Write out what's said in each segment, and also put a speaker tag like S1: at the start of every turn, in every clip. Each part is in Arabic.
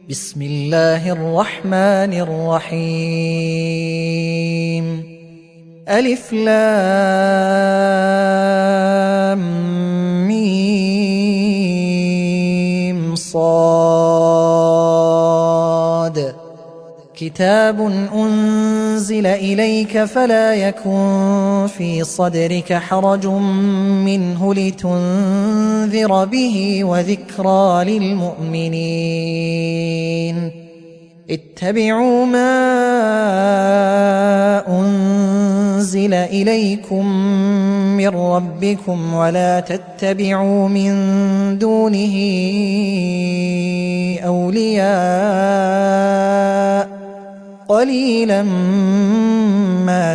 S1: بسم الله الرحمن الرحيم ألف لام ميم صاد كتاب أنزل إليك فلا يكن في صدرك حرج منه لتنذر به وذكرى للمؤمنين اتبعوا ما أنزل إليكم من ربكم ولا تتبعوا من دونه أولياء قليلا ما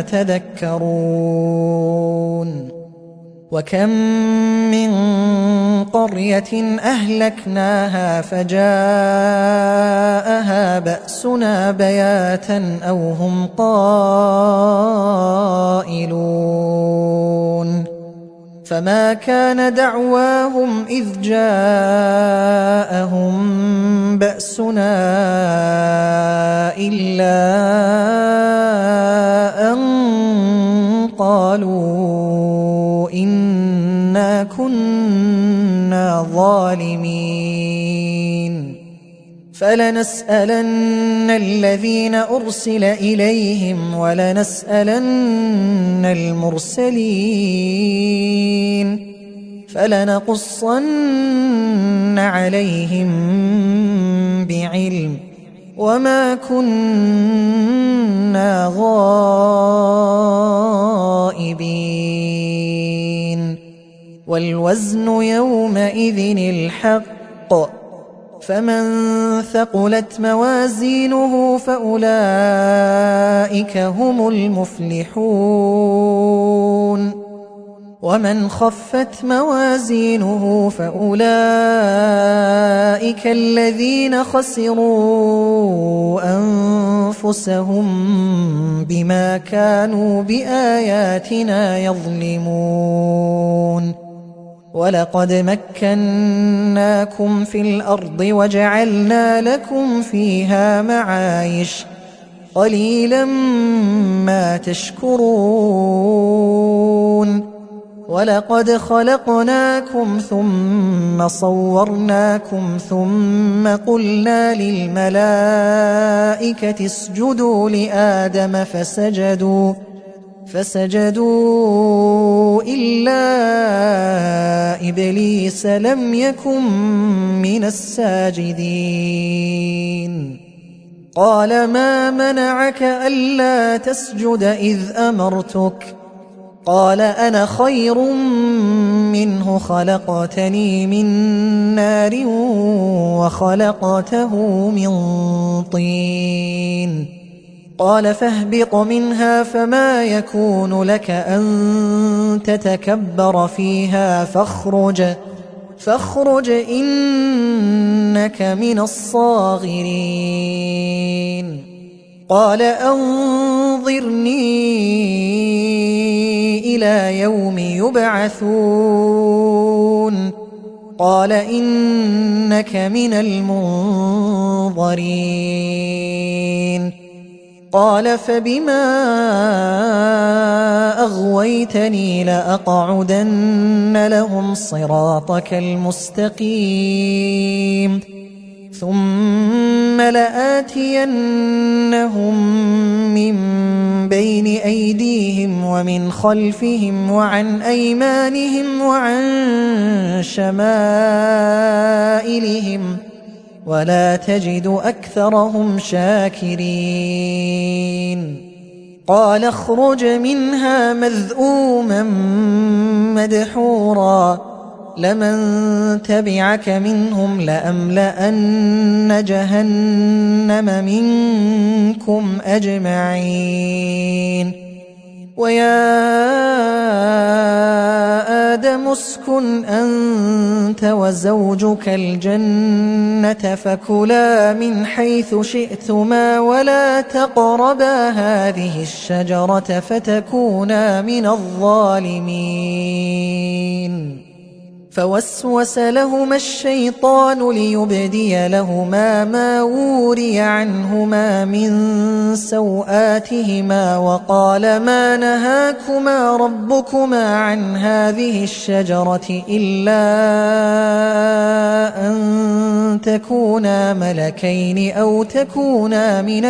S1: تذكرون وكم من قرية أهلكناها فجاءها بأسنا بياتا أو هم قائلون فما كان دعواهم إذ جاءهم بأسنا إلا أن قالوا إنا كنا ظالمين فلنسألن الذين أرسل إليهم ولنسألن المرسلين فلنقصن عليهم بعلم وما كنا غائبين والوزن يومئذ الحق فمن ثقلت موازينه فأولئك هم المفلحون ومن خفت موازينه فأولئك الذين خسروا أنفسهم بما كانوا بآياتنا يظلمون ولقد مكناكم في الأرض وجعلنا لكم فيها معايش قليلا ما تشكرون ولقد خلقناكم ثم صورناكم ثم قلنا للملائكة اسجدوا لآدم فسجدوا إلا إبليس لم يكن من الساجدين قال ما منعك ألا تسجد إذ أمرتك قال أنا خير منه خلقتني من نار وخلقته من طين قال فاهبط منها فما يكون لك أن تتكبر فيها فاخرج إنك من الصاغرين قال أنظرني إلى يوم يبعثون قال إنك من المنظرين قال فبما أغويتني لأقعدن لهم صراطك المستقيم ثم لآتينهم من بين أيديهم ومن خلفهم وعن أيمانهم وعن شمائلهم ولا تجد أكثرهم شاكرين قال اخرج منها مذءوما مدحورا لمن تبعك منهم لأملأن جهنم منكم أجمعين ويا آدم اسكن أنت وزوجك الجنة فكلا من حيث شئتما ولا تقربا هذه الشجرة فتكونا من الظالمين فوسوس لهما الشيطان ليبدي لهما ما وري عنهما من سوآتهما وقال ما نهاكما ربكما عن هذه الشجرة إلا أن تكونا ملكين أو تكونا من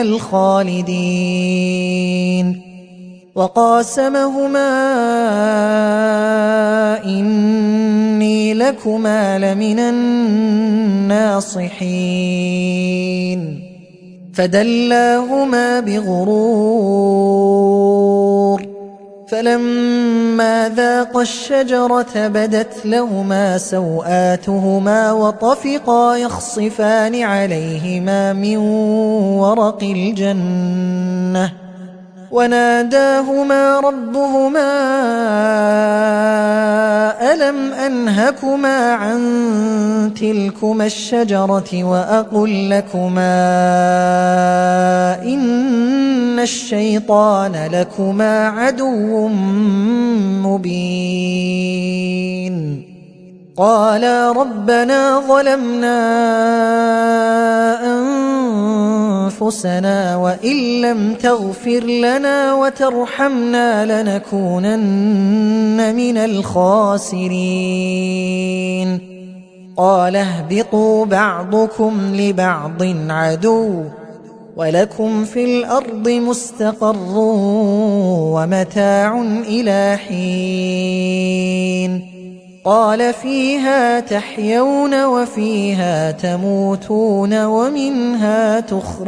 S1: الخالدين وقاسمهما إني لكما لمن الناصحين فدلاهما بغرور فلما ذاقا الشجرة بدت لهما سوآتهما وطفقا يخصفان عليهما من ورق الجنة وناداهما ربهما ألم أنهكما عن تلكما الشجرة وأقل لكما إن الشيطان لكما عدو مبين قالا ربنا ظلمنا أنفسنا وإن لم تغفر لنا وترحمنا لنكونن من الخاسرين قال اهبطوا بعضكم لبعض عدو ولكم في الأرض مستقر ومتاع إلى حين قال فيها تحيون وفيها تموتون ومنها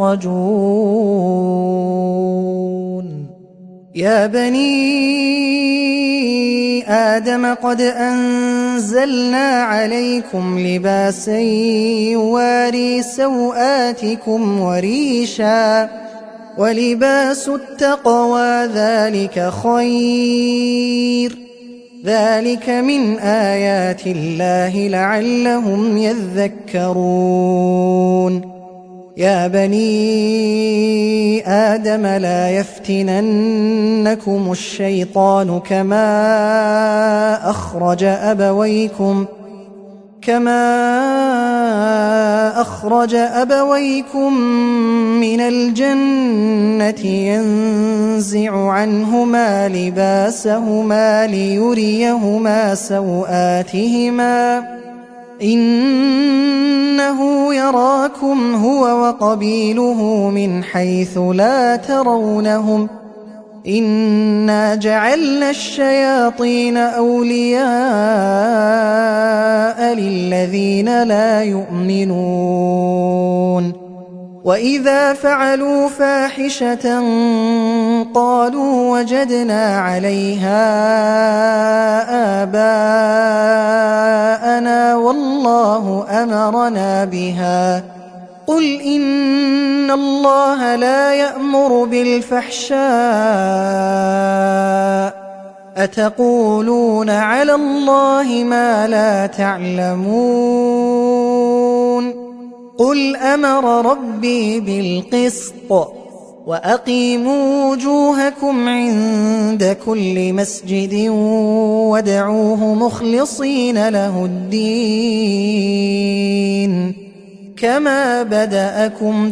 S1: تخرجون يا بني آدم قد أنزلنا عليكم لباسا يواري سوآتكم وريشا ولباس التقوى ذلك خير ذلك من آيات الله لعلهم يذكرون يا بني آدم لا يفتننكم الشيطان كما أخرج أبويكم من الجنة ينزع عنهما لباسهما ليريهما سوآتهما إنه يراكم هو وقبيله من حيث لا ترونهم إنا جعلنا الشياطين أولياء للذين لا يؤمنون وإذا فعلوا فاحشة قالوا وجدنا عليها آباءنا والله أمرنا بها قل إن الله لا يأمر بالفحشاء أتقولون على الله ما لا تعلمون قل أمر ربي بالقسط وأقيموا وجوهكم عند كل مسجد وادعوه مخلصين له الدين كما بدأكم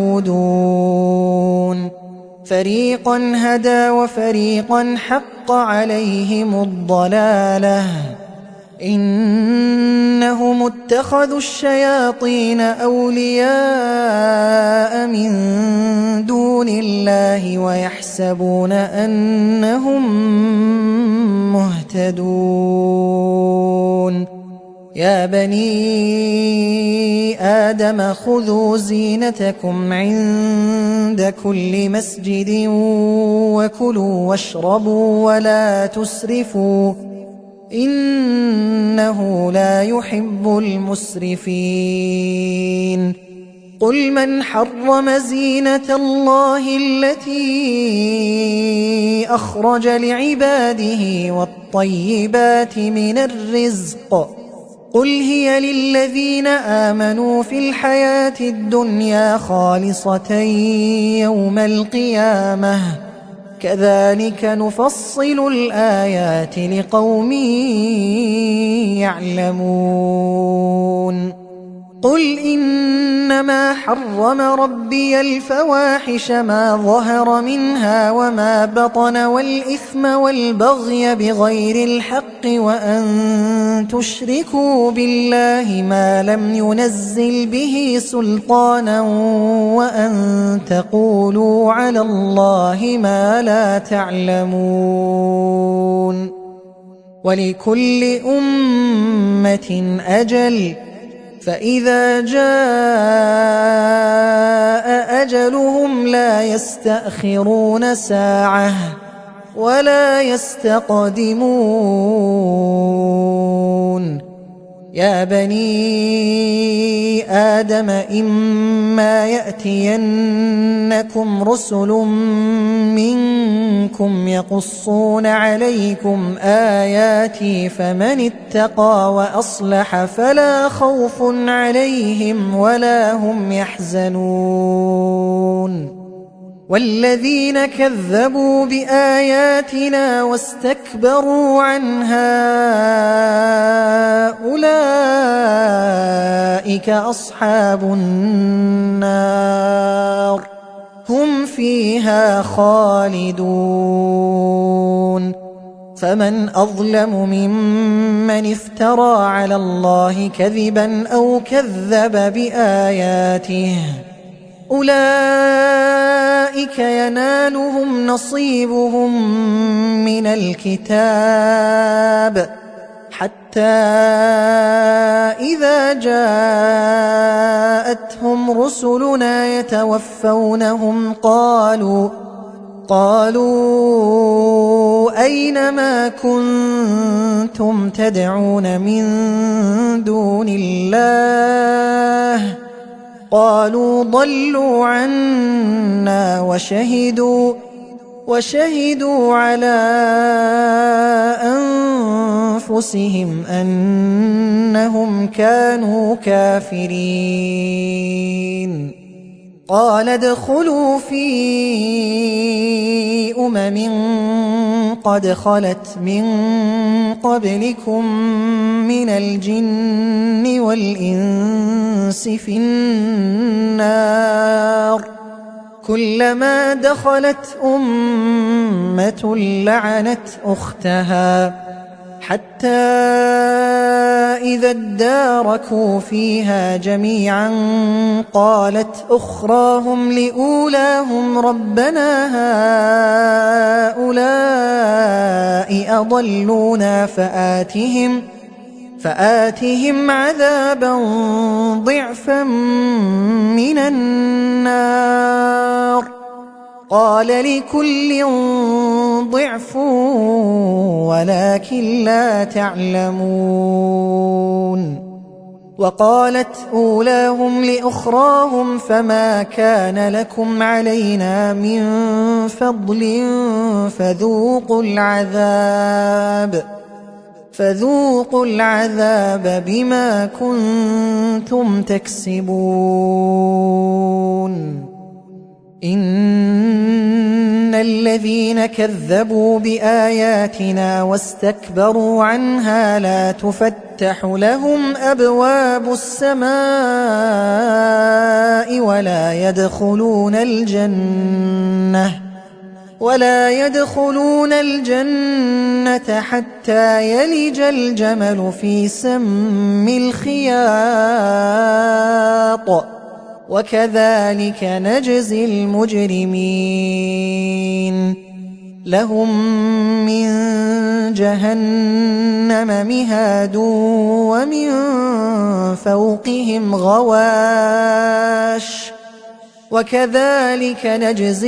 S1: تعودون فريقا هدى وفريقا حق عليهم الضلالة إنهم اتخذوا الشياطين أولياء من دون الله ويحسبون أنهم مهتدون يا بني آدم خذوا زينتكم عند كل مسجد وكلوا واشربوا ولا تسرفوا إنه لا يحب المسرفين قل من حرم زينة الله التي أخرج لعباده والطيبات من الرزق قل هي للذين آمنوا في الحياة الدنيا خالصة يوم القيامة كذلك نفصل الآيات لقوم يعلمون قل إنما حرم ربي الفواحش ما ظهر منها وما بطن والإثم والبغي بغير الحق وأن تشركوا بالله ما لم ينزل به سلطانا وأن تقولوا على الله ما لا تعلمون ولكل أمة أجل فإذا جاء أجلهم لا يستأخرون ساعة ولا يستقدمون يا بني آدم إما يأتينكم رسل منكم يقصون عليكم آياتي فمن اتقى وأصلح فلا خوف عليهم ولا هم يحزنون والذين كذبوا بآياتنا واستكبروا عنها أولئك أصحاب النار هم فيها خالدون فمن أظلم ممن افترى على الله كذبا أو كذب بآياته أولئك ينالهم نصيبهم من الكتاب حتى إذا جاءتهم رسلنا يتوفونهم قالوا أين ما كنتم تدعون من دون الله قالوا ضلوا عنا وشهدوا على أنفسهم أنهم كانوا كافرين قال ادخلوا في قد خلت من قبلكم من الجن والإنس في النار كلما دخلت أمة لعنت أختها حتى إذا اداركوا فيها جميعا قالت أخراهم لأولاهم ربنا هؤلاء أضلونا فآتهم عذابا ضعفا من النار قال لكل ضعف ولكن لا تعلمون وقالت أولاهم لأخراهم فما كان لكم علينا من فضل فذوقوا العذاب بما كنتم تكسبون إن الذين كذبوا بآياتنا واستكبروا عنها لا تفتح لهم أبواب السماء ولا يدخلون الجنة حتى يلج الجمل في سم الخياط وكذلك نجزي المجرمين لهم من جهنم مهاد ومن فوقهم غواش وكذلك نجزي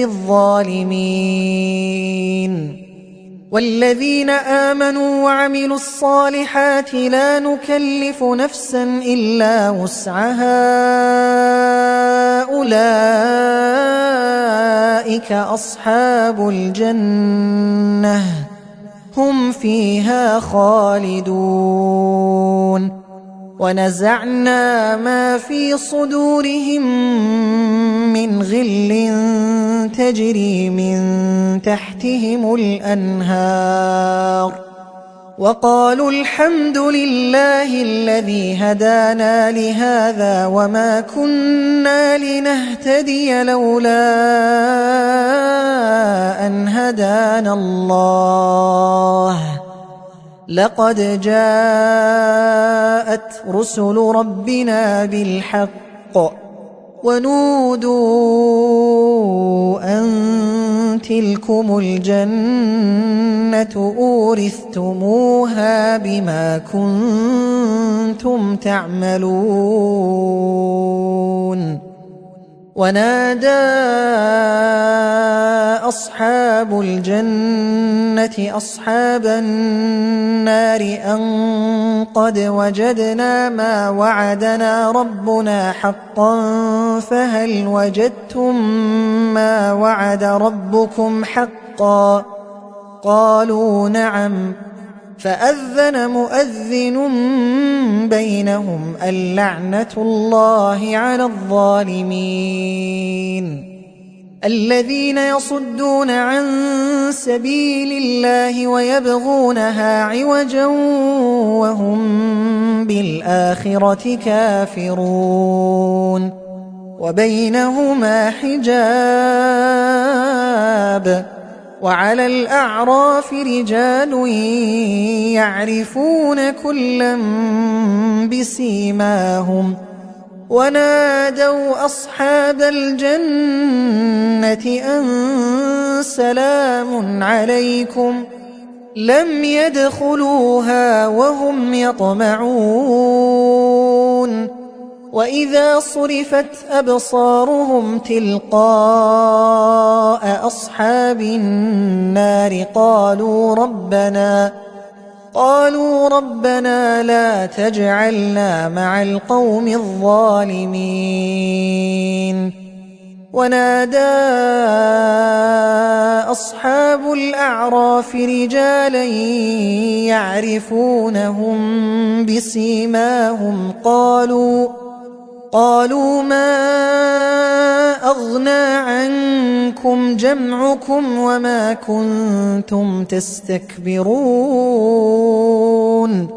S1: الظالمين والذين آمنوا وعملوا الصالحات لا نكلف نفسا إلا وسعها أولئك أصحاب الجنة هم فيها خالدون ونزعنا ما في صدورهم من غل تجري من تحتهم الأنهار وقالوا الحمد لله الذي هدانا لهذا وما كنا لنهتدي لولا أن هدانا الله لقد جاءت رسل ربنا بالحق ونودوا أن تلكم الجنة أورثتموها بما كنتم تعملون ونادى أصحاب الجنة أصحاب النار أن قد وجدنا ما وعدنا ربنا حقا فهل وجدتم ما وعد ربكم حقا قالوا نعم فأذن مؤذن بينهم اللعنة الله على الظالمين الذين يصدون عن سبيل الله ويبغونها عوجا وهم بالآخرة كافرون وبينهما حجاب وعلى الأعراف رجال يعرفون كلا بسيماهم ونادوا أصحاب الجنة أن سلام عليكم لم يدخلوها وهم يطمعون وإذا صرفت أبصارهم تلقاء أصحاب النار قالوا ربنا لا تجعلنا مع القوم الظالمين ونادى أصحاب الأعراف رجالا يعرفونهم بسيماهم قالوا ما أغنى عنكم جمعكم وما كنتم تستكبرون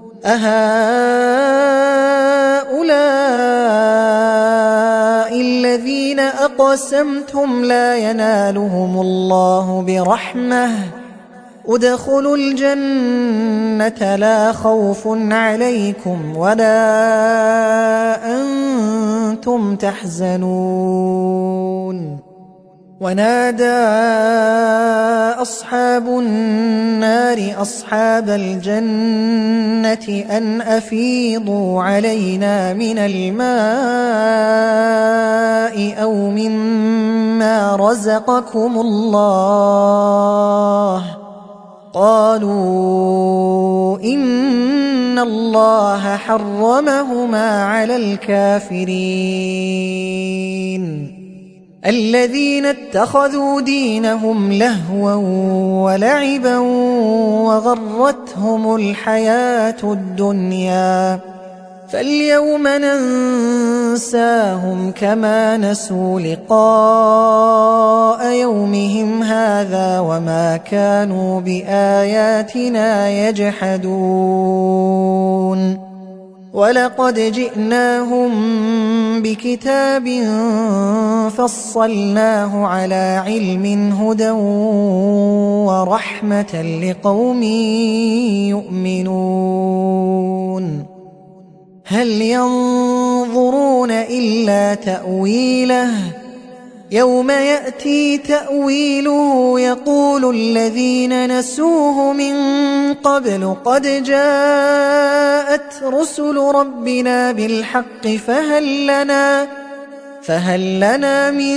S1: أهؤلاء الذين أقسمتم لا ينالهم الله برحمة ادخلوا الجنة لا خوف عليكم ولا أنتم تحزنون ونادى أصحاب النار أصحاب الجنة أن أفيضوا علينا من الماء أو مما رزقكم الله قالوا إن الله حرمهما على الكافرين الذين اتخذوا دينهم لهوا ولعبا وغرتهم الحياة الدنيا فاليوم ننساهم كما نسوا لقاء يومهم هذا وما كانوا بآياتنا يجحدون ولقد جئناهم بكتاب فصلناه على علم هدى ورحمة لقوم يؤمنون هل ينظرون إلا تأويله يوم يأتي تأويله يقول الذين نسوه من قبل قد جاءت رسل ربنا بالحق فهل لنا من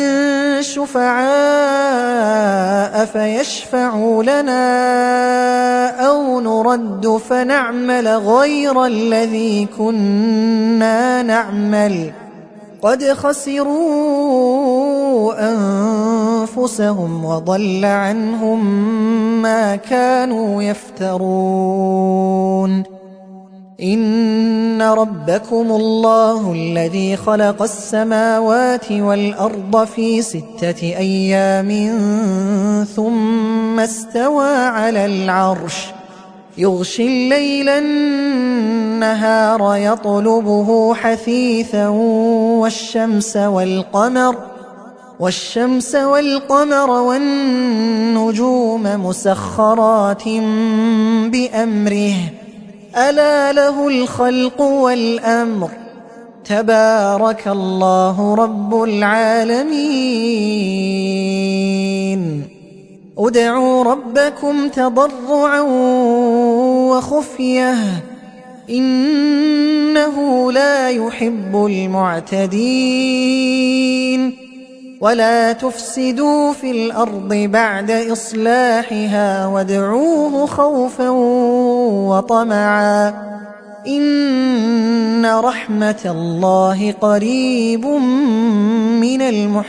S1: شفعاء فيشفعوا لنا أو نرد فنعمل غير الذي كنا نعمل قد خسروا أنفسهم وضل عنهم ما كانوا يفترون إن ربكم الله الذي خلق السماوات والأرض في 6 أيام ثم استوى على العرش يغشي الليل النهار يطلبه حثيثا والشمس والقمر والنجوم مسخرات بأمره ألا له الخلق والأمر تبارك الله رب العالمين ادعوا ربكم تضرعا وخفية إنه لا يحب المعتدين ولا تفسدوا في الأرض بعد إصلاحها وادعوه خوفا وطمعا إن رحمة الله قريب من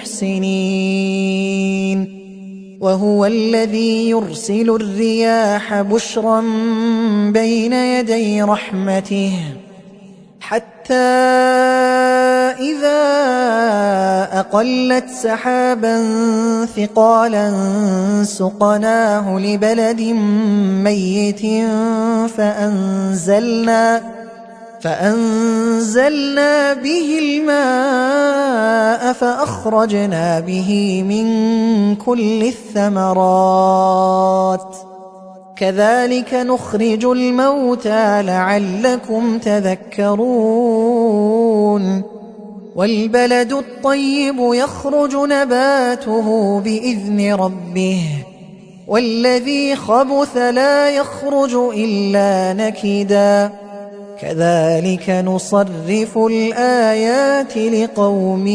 S1: المحسنين وهو الذي يرسل الرياح بشرا بين يدي رحمته حتى إذا أقلت سحابا ثقالا سقناه لبلد ميت فأنزلنا به الماء فأخرجنا به من كل الثمرات كذلك نخرج الموتى لعلكم تذكرون والبلد الطيب يخرج نباته بإذن ربه والذي خبث لا يخرج إلا نكدا كذلك نصرف الآيات لقوم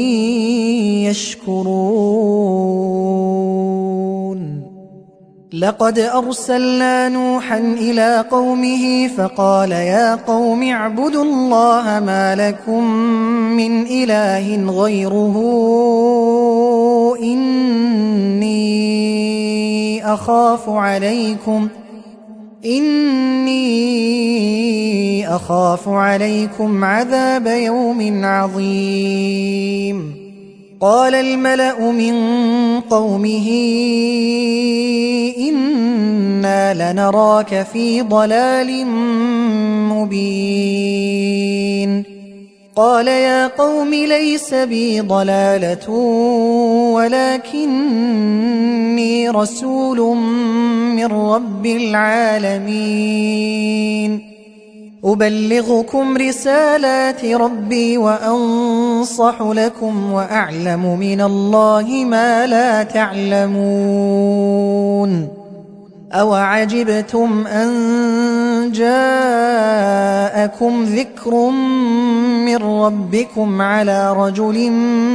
S1: يشكرون لقد أرسلنا نوحا إلى قومه فقال يا قوم اعبدوا الله ما لكم من إله غيره إني أخاف عليكم عذاب يوم عظيم قال الملأ من قومه إنا لنراك في ضلال مبين قال يا قوم ليس بي ضلالة ولكني رسول من رب العالمين أبلغكم رسالات ربي وأنصح لكم وأعلم من الله ما لا تعلمون أوعجبتم أن جاءكم ذكر من ربكم على رجل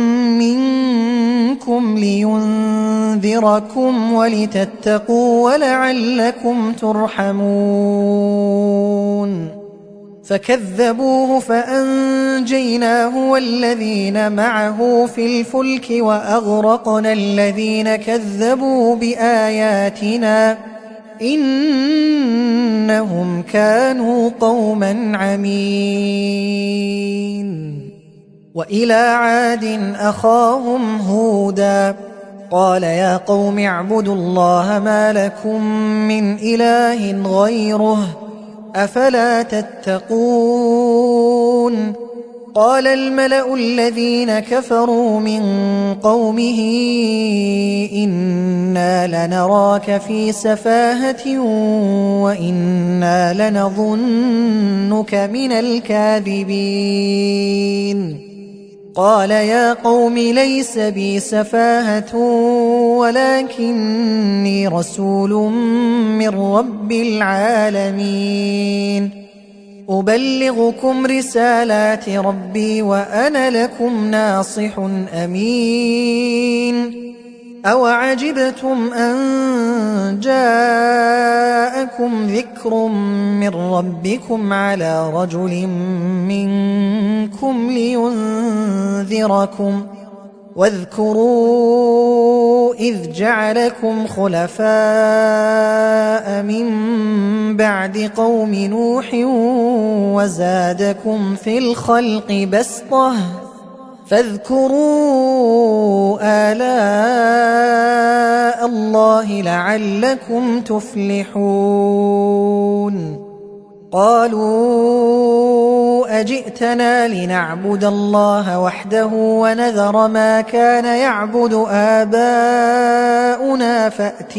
S1: منكم لينذركم ولتتقوا ولعلكم ترحمون فكذبوه فأنجيناه والذين معه في الفلك وأغرقنا الذين كذبوا بآياتنا إنهم كانوا قوما عمين وإلى عاد أخاهم هودا قال يا قوم اعبدوا الله ما لكم من إله غيره أفلا تتقون قال الملأ الذين كفروا من قومه إنا لنراك في سفاهة وإنا لنظنك من الكاذبين قال يا قوم ليس بي سفاهة ولكني رسول من رب العالمين أبلغكم رسالات ربي وأنا لكم ناصح أمين أوعجبتم أن جاءكم ذكر من ربكم على رجل منكم لينذركم واذكروا إذ جعلكم خلفاء من بعد قوم نوح وزادكم في الخلق بسطة فاذكروا آلاء الله لعلكم تفلحون قالوا أجئتنا لنعبد الله وحده ونذر ما كان يعبد آباؤنا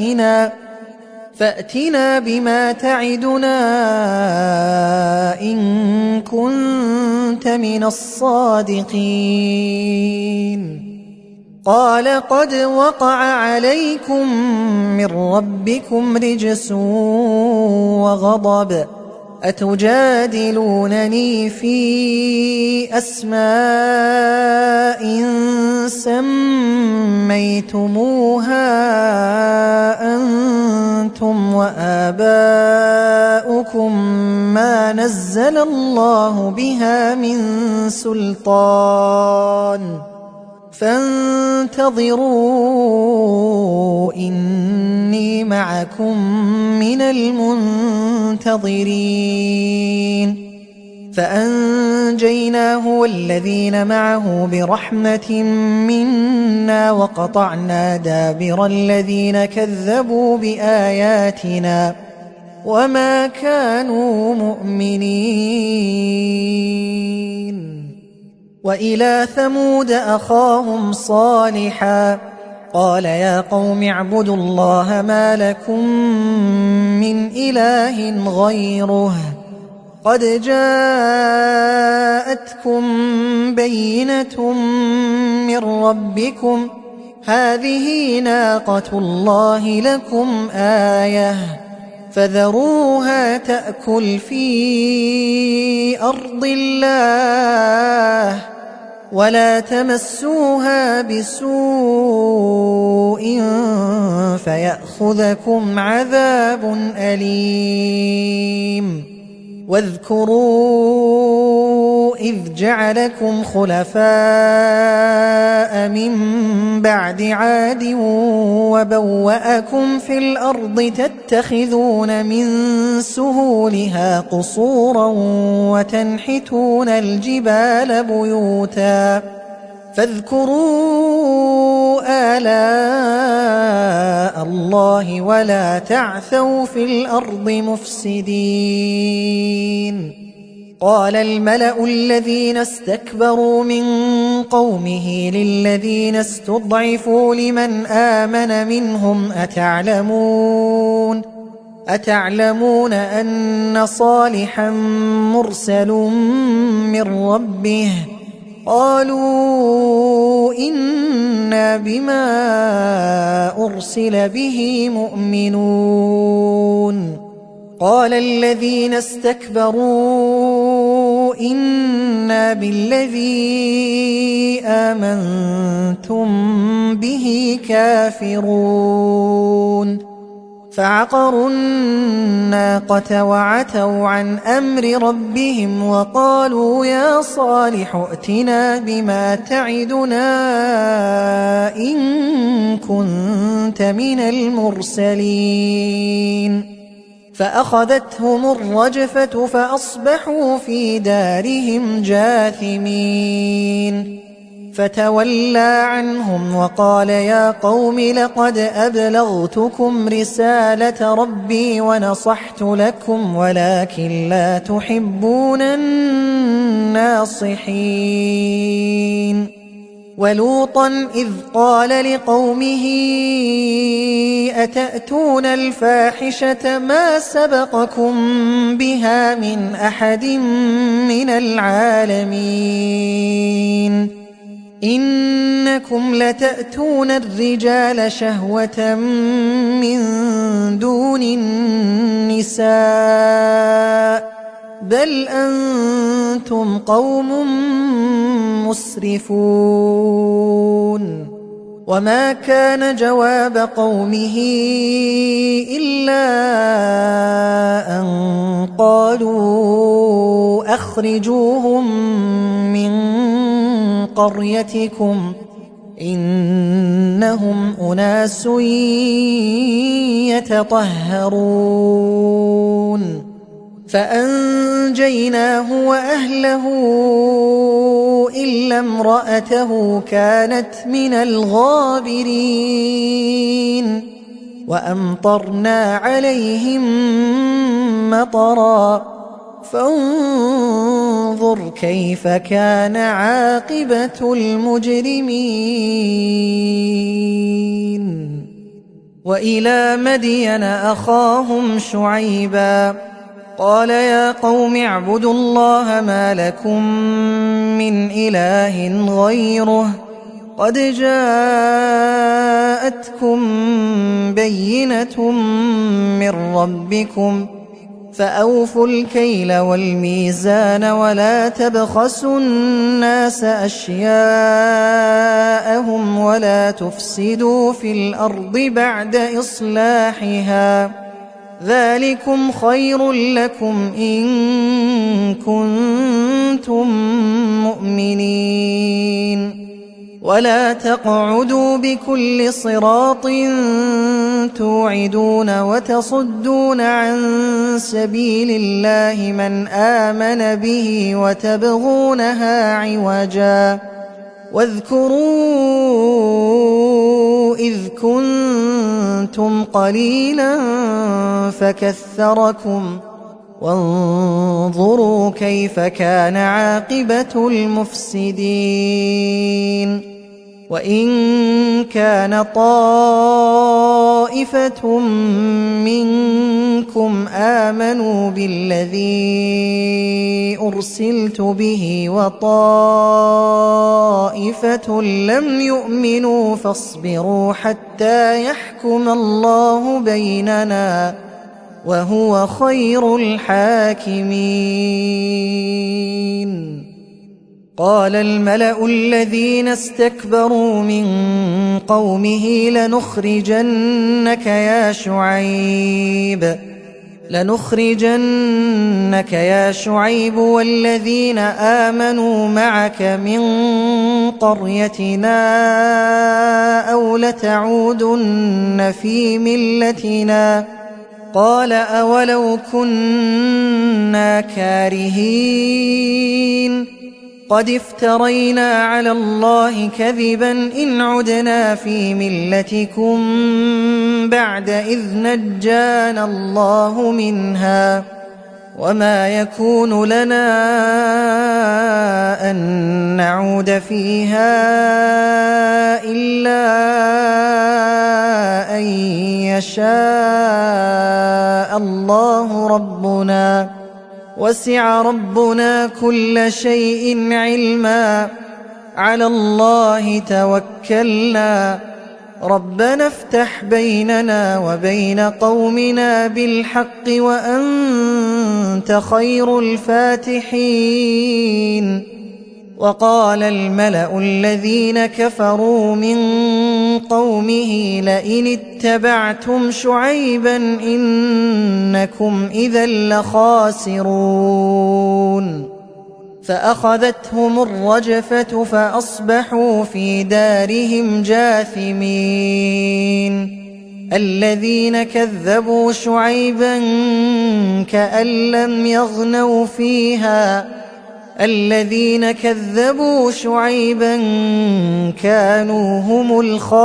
S1: فأتنا بما تعدنا إن كنت من الصادقين قال قد وقع عليكم من ربكم رجس وغضب أتجادلونني في أسماء سميتموها أنتم وآباؤكم ما نزل الله بها من سلطان فانتظروا إني معكم من المنتظرين فأنجيناه والذين معه برحمة منا وقطعنا دابر الذين كذبوا بآياتنا وما كانوا مؤمنين وإلى ثمود أخاهم صالحا قال يا قوم اعبدوا الله ما لكم من إله غيره قد جاءتكم بينة من ربكم هذه ناقة الله لكم آية فذروها تأكل في أرض الله ولا تمسوها بسوء فيأخذكم عذاب أليم واذكروا إذ جعلكم خلفاء من بعد عاد وبوأكم في الأرض تتخذون من سهولها قصورا وتنحتون الجبال بيوتا فاذكروا آلاء الله ولا تعثوا في الأرض مفسدين قال الملأ الذين استكبروا من قومه للذين استضعفوا لمن آمن منهم أتعلمون أن صالحا مرسل من ربه قالوا إنا بما أرسل به مؤمنون قال الذين استكبروا إنا بالذي آمنتم به كافرون فعقروا الناقة وعتوا عن أمر ربهم وقالوا يا صالح ائتنا بما تعدنا إن كنت من المرسلين فأخذتهم الرجفة فأصبحوا في دارهم جاثمين فتولى عنهم وقال يا قوم لقد أبلغتكم رسالة ربي ونصحت لكم ولكن لا تحبون الناصحين ولوطا إذ قال لقومه أتأتون الفاحشة ما سبقكم بها من أحد من العالمين إنكم لتأتون الرجال شهوة من دون النساء بل أنتم قوم مسرفون وما كان جواب قومه إلا أن قالوا أخرجوهم من قريتكم إنهم أناس يتطهرون فأنجيناه وأهله إلا امرأته كانت من الغابرين وأمطرنا عليهم مطرا فانظر كيف كان عاقبة المجرمين وإلى مدين أخاهم شعيبا قال يا قوم اعبدوا الله ما لكم من إله غيره قد جاءتكم بينة من ربكم فأوفوا الكيل والميزان ولا تبخسوا الناس أشياءهم ولا تفسدوا في الأرض بعد إصلاحها ذلكم خير لكم إن كنتم مؤمنين ولا تقعدوا بكل صراط توعدون وتصدون عن سبيل الله من آمن به وتبغونها عوجا واذكروا إذ كنتم قليلا فكثركم وانظروا كيف كان عاقبة المفسدين وإن كان طائفة منكم آمنوا بالذي أرسلت به وطائفة لم يؤمنوا فاصبروا حتى يحكم الله بيننا وهو خير الحاكمين قال الملأ الذين استكبروا من قومه لنخرجنك يا شعيب والذين آمنوا معك من قريتنا أو لتعودن في ملتنا قال أولو كنا كارهين قد افترينا على الله كذبا إن عدنا في ملتكم بعد إذ نجانا الله منها وما يكون لنا أن نعود فيها إلا أن يشاء الله ربنا وسع ربنا كل شيء علما على الله توكلنا ربنا افتح بيننا وبين قومنا بالحق وأنت خير الفاتحين وقال الملأ الذين كفروا من قومه لئن اتبعتم شعيبا إنكم إذا لخاسرون فأخذتهم الرجفة فأصبحوا في دارهم جاثمين الذين كذبوا شعيبا كأن لم يغنوا فيها الذين كذبوا شعيبا كانوا هم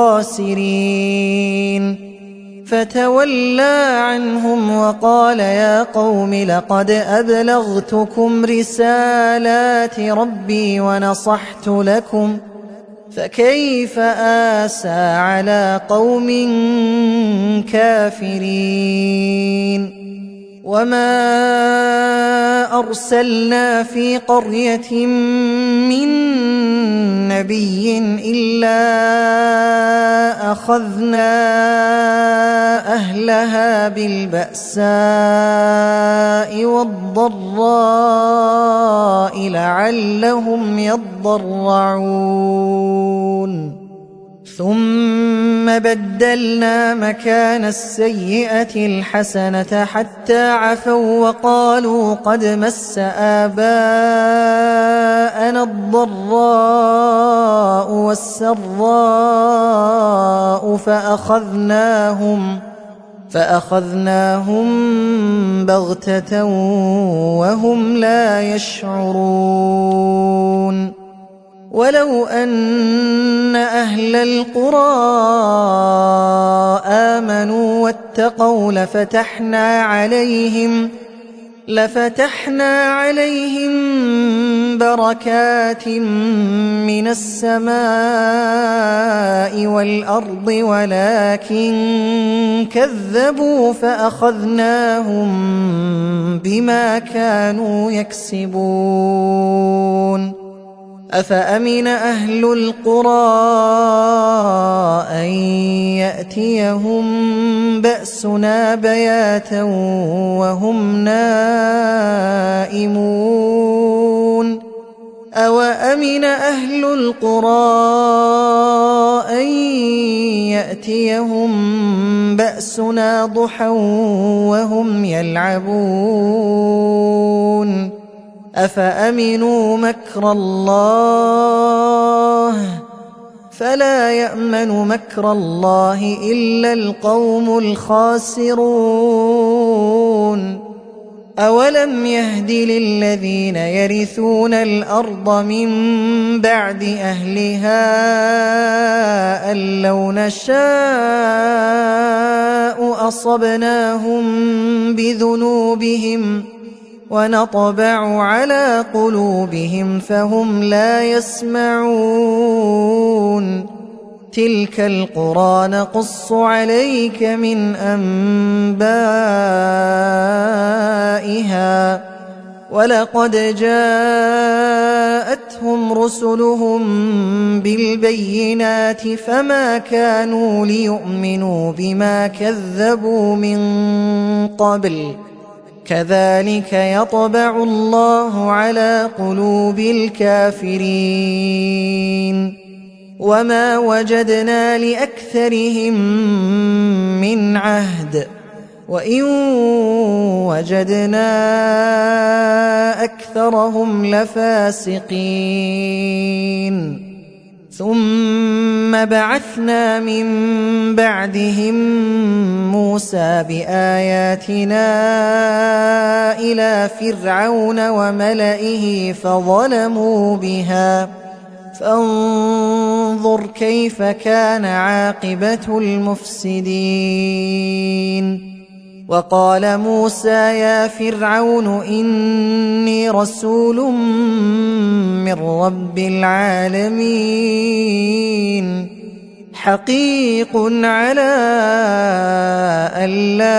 S1: الخاسرين فتولى عنهم وقال يا قوم لقد أبلغتكم رسالات ربي ونصحت لكم فكيف آسى على قوم كافرين وما أرسلنا في قرية من نبي إلا أخذنا أهلها بالبأساء والضراء لعلهم يضرعون ثم بدلنا مكان السيئة الحسنة حتى عفوا وقالوا قد مس آباءنا الضراء والسراء فأخذناهم بغتة وهم لا يشعرون ولو أن أهل القرى آمنوا واتقوا لفتحنا عليهم بركات من السماء والأرض ولكن كذبوا فأخذناهم بما كانوا يكسبون أفأمن أهل القرى أن يأتيهم بأسنا بياتا وهم نائمون أوأمن أهل القرى أن يأتيهم بأسنا ضحى وهم يلعبون أفأمنوا مكر الله فلا يأمن مكر الله إلا القوم الخاسرون أولم يهد للذين يرثون الأرض من بعد أهلها أن لو نشاء أصبناهم بذنوبهم ونطبع على قلوبهم فهم لا يسمعون تلك القرى نقص عليك من أنبائها ولقد جاءتهم رسلهم بالبينات فما كانوا ليؤمنوا بما كذبوا من قبل كذلك يطبع الله على قلوب الكافرين وما وجدنا لأكثرهم من عهد وإن وجدنا أكثرهم لفاسقين ثم بعثنا من بعدهم موسى بآياتنا إلى فرعون وملئه فظلموا بها فانظر كيف كان عاقبة المفسدين وقال موسى يا فرعون إني رسول من رب العالمين حقيق على ألا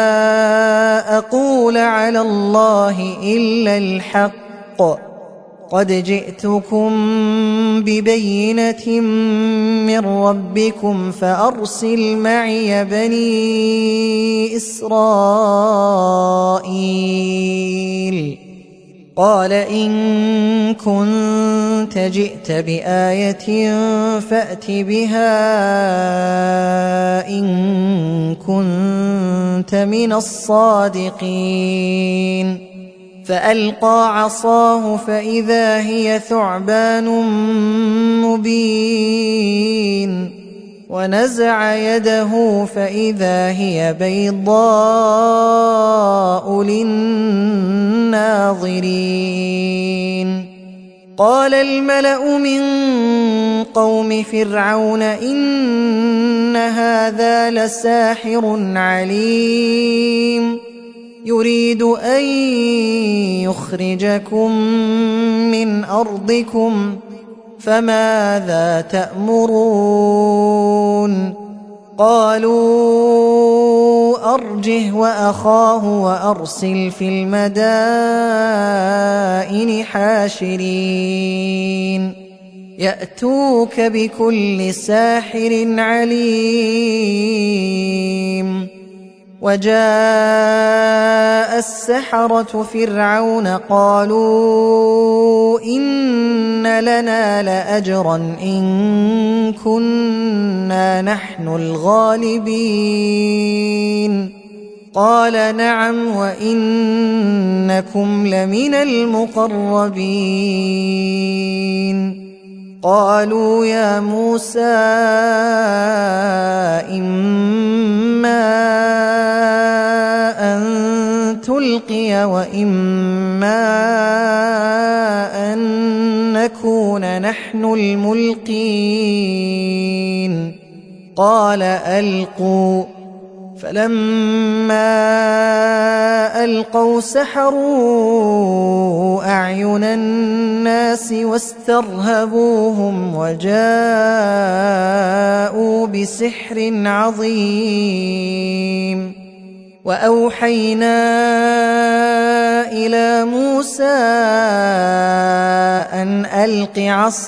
S1: أقول على الله إلا الحق قد جئتكم ببينة من ربكم فأرسل معي بني إسرائيل قال إن كنت جئت بآية فأت بها إن كنت من الصادقين فألقى عصاه فإذا هي ثعبان مبين ونزع يده فإذا هي بيضاء للناظرين قال الملأ من قوم فرعون إن هذا لساحر عليم يريد أن يخرجكم من أرضكم فماذا تأمرون قالوا أرجه وأخاه وأرسل في المدائن حاشرين يأتوك بكل ساحر عليم وجاء السحرة فرعون قالوا إن لنا لأجرا إن كنا نحن الغالبين قال نعم وإنكم لمن المقربين قالوا يا موسى إما أن تلقي وإما أن نكون نحن الملقين قال ألقوا فلما ألقوا سحروا أعين الناس واسترهبوهم وجاءوا بسحر عظيم وأوحينا إلى موسى أن ألق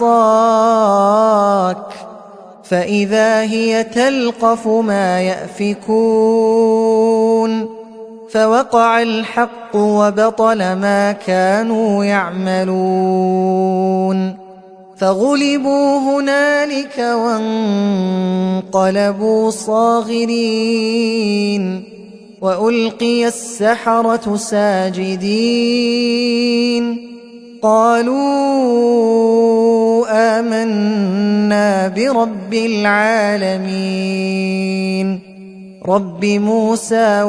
S1: عصاك فإذا هي تلقف ما يأفكون فوقع الحق وبطل ما كانوا يعملون فغلبوا هنالك وانقلبوا صاغرين وألقي السحرة ساجدين قالوا آمنا برب العالمين رب موسى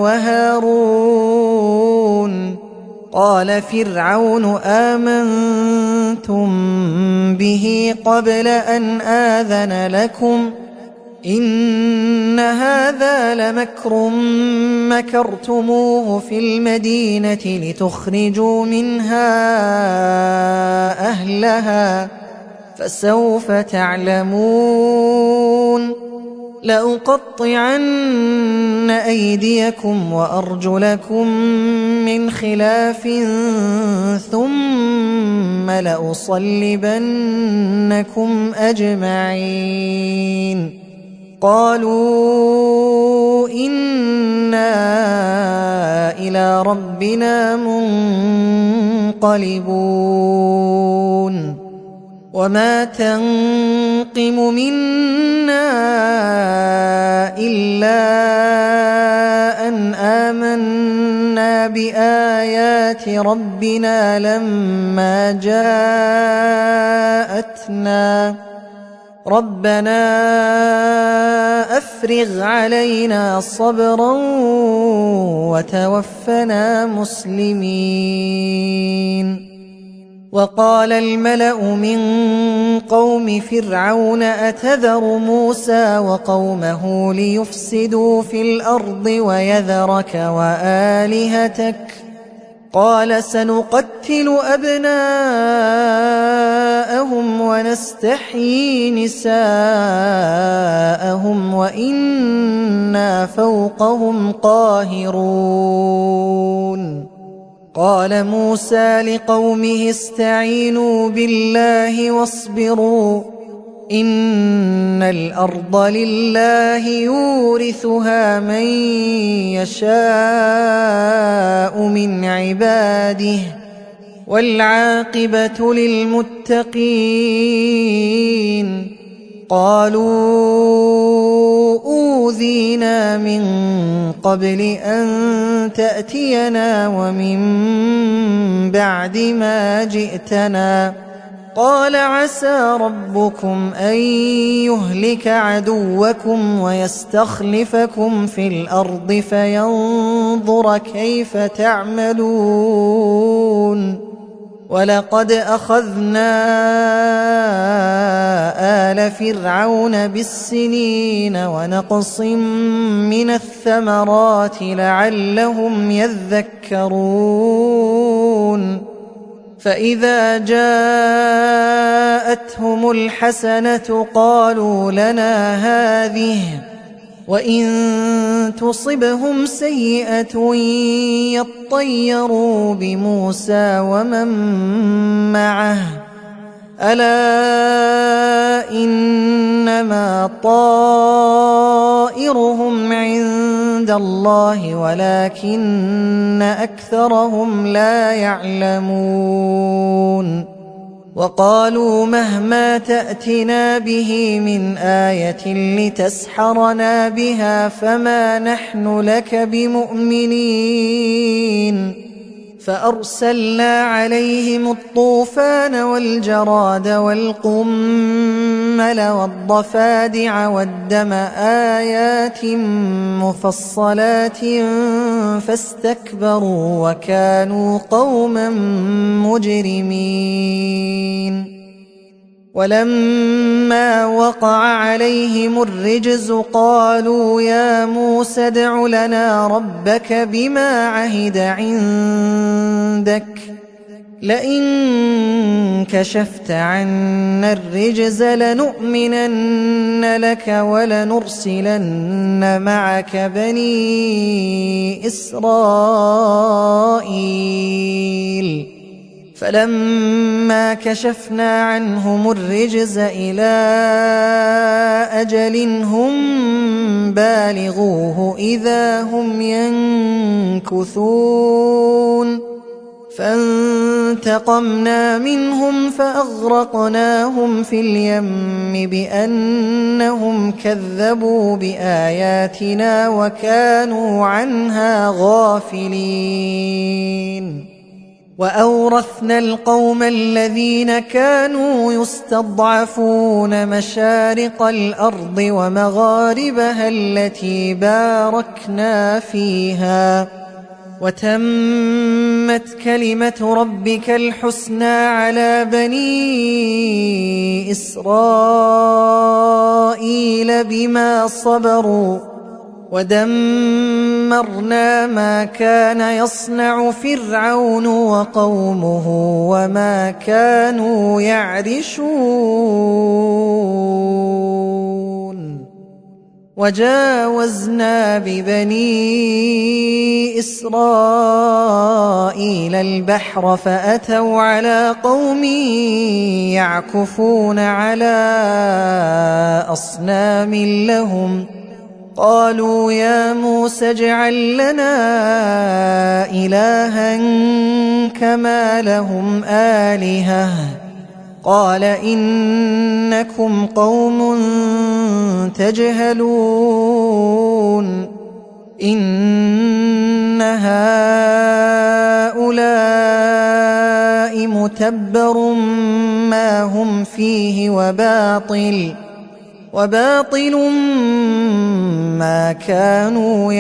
S1: وهارون قال فرعون آمنتم به قبل أن آذن لكم إن هذا لمكر مكرتموه في المدينة لتخرجوا منها أهلها فسوف تعلمون لأقطعن أيديكم وأرجلكم من خلاف ثم لأصلبنكم أجمعين قالوا إنا إلى ربنا منقلبون وما تنقم منا إلا أن آمنا بآيات ربنا لما جاءتنا ربنا أفرغ علينا صبرا وتوفنا مسلمين وقال الملأ من قوم فرعون أتذر موسى وقومه ليفسدوا في الأرض ويذرك وآلهتك قال سنقتل أبناءهم ونستحيي نساءهم وإنا فوقهم قاهرون قال موسى لقومه استعينوا بالله واصبروا إن الأرض لله يورثها من يشاء من عباده والعاقبة للمتقين قالوا أوذينا من قبل أن تأتينا ومن بعد ما جئتنا قال عسى ربكم أن يهلك عدوكم ويستخلفكم في الأرض فينظر كيف تعملون ولقد أخذنا آل فرعون بالسنين ونقص من الثمرات لعلهم يذكرون فإذا جاءتهم الحسنة قالوا لنا هذه وإن تصبهم سيئة يطيروا بموسى ومن معه ألا إنما طائرهم عند عند الله ولكن أكثرهم لا يعلمون وقالوا مهما تأتنا به من آية لتسحرنا بها فما نحن لك بمؤمنين فأرسلنا عليهم الطوفان والجراد والقمل والضفادع والدم آيات مفصلات فاستكبروا وكانوا قوما مجرمين ولما وقع عليهم الرجز قالوا يا موسى ادع لنا ربك بما عهد عندك لئن كشفت عنا الرجز لنؤمنن لك ولنرسلن معك بني إسرائيل فلما كشفنا عنهم الرجز إلى أجل هم بالغوه إذا هم ينكثون فانتقمنا منهم فأغرقناهم في اليم بأنهم كذبوا بآياتنا وكانوا عنها غافلين وأورثنا القوم الذين كانوا يستضعفون مشارق الأرض ومغاربها التي باركنا فيها وتمت كلمة ربك الحسنى على بني إسرائيل بما صبروا ودمرنا ما كان يصنع فرعون وقومه وما كانوا يعرشون وجاوزنا ببني إسرائيل البحر فأتوا على قوم يعكفون على أصنام لهم قالوا يا موسى اجعل لنا إلها كما لهم آلهة قال إنكم قوم تجهلون إن هؤلاء متبر ما هم فيه وباطل ما كانوا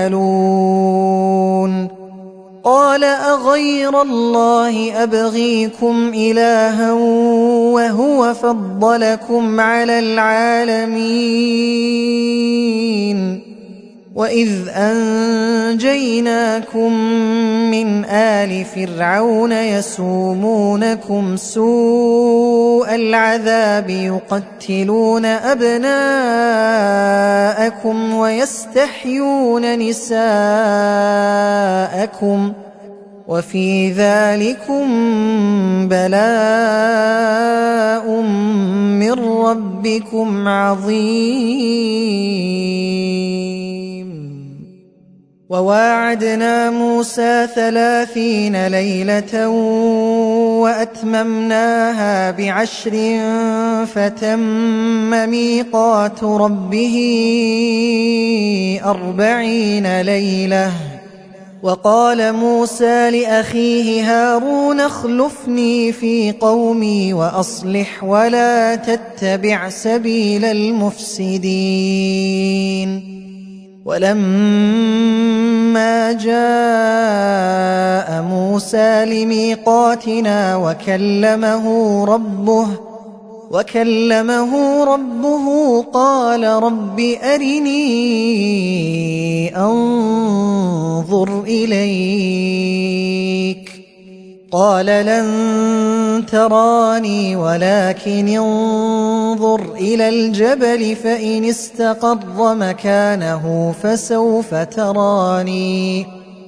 S1: يعملون قال أغير الله أبغيكم إلها وهو فضلكم على العالمين وإذ أنجيناكم من آل فرعون يسومونكم سوء العذاب يقتلون أبناءكم ويستحيون نساءكم وفي ذلكم بلاء من ربكم عظيم وواعدنا موسى 30 ليلة وأتممناها ب10 فتم ميقات ربه 40 ليلة وقال موسى لأخيه هارون اخلفني في قومي وأصلح ولا تتبع سبيل المفسدين ولما جاء موسى لميقاتنا وكلمه ربه قال رب أرني أنظر إليك قال لن تراني ولكن انظر إلى الجبل فإن استقر مكانه فسوف تراني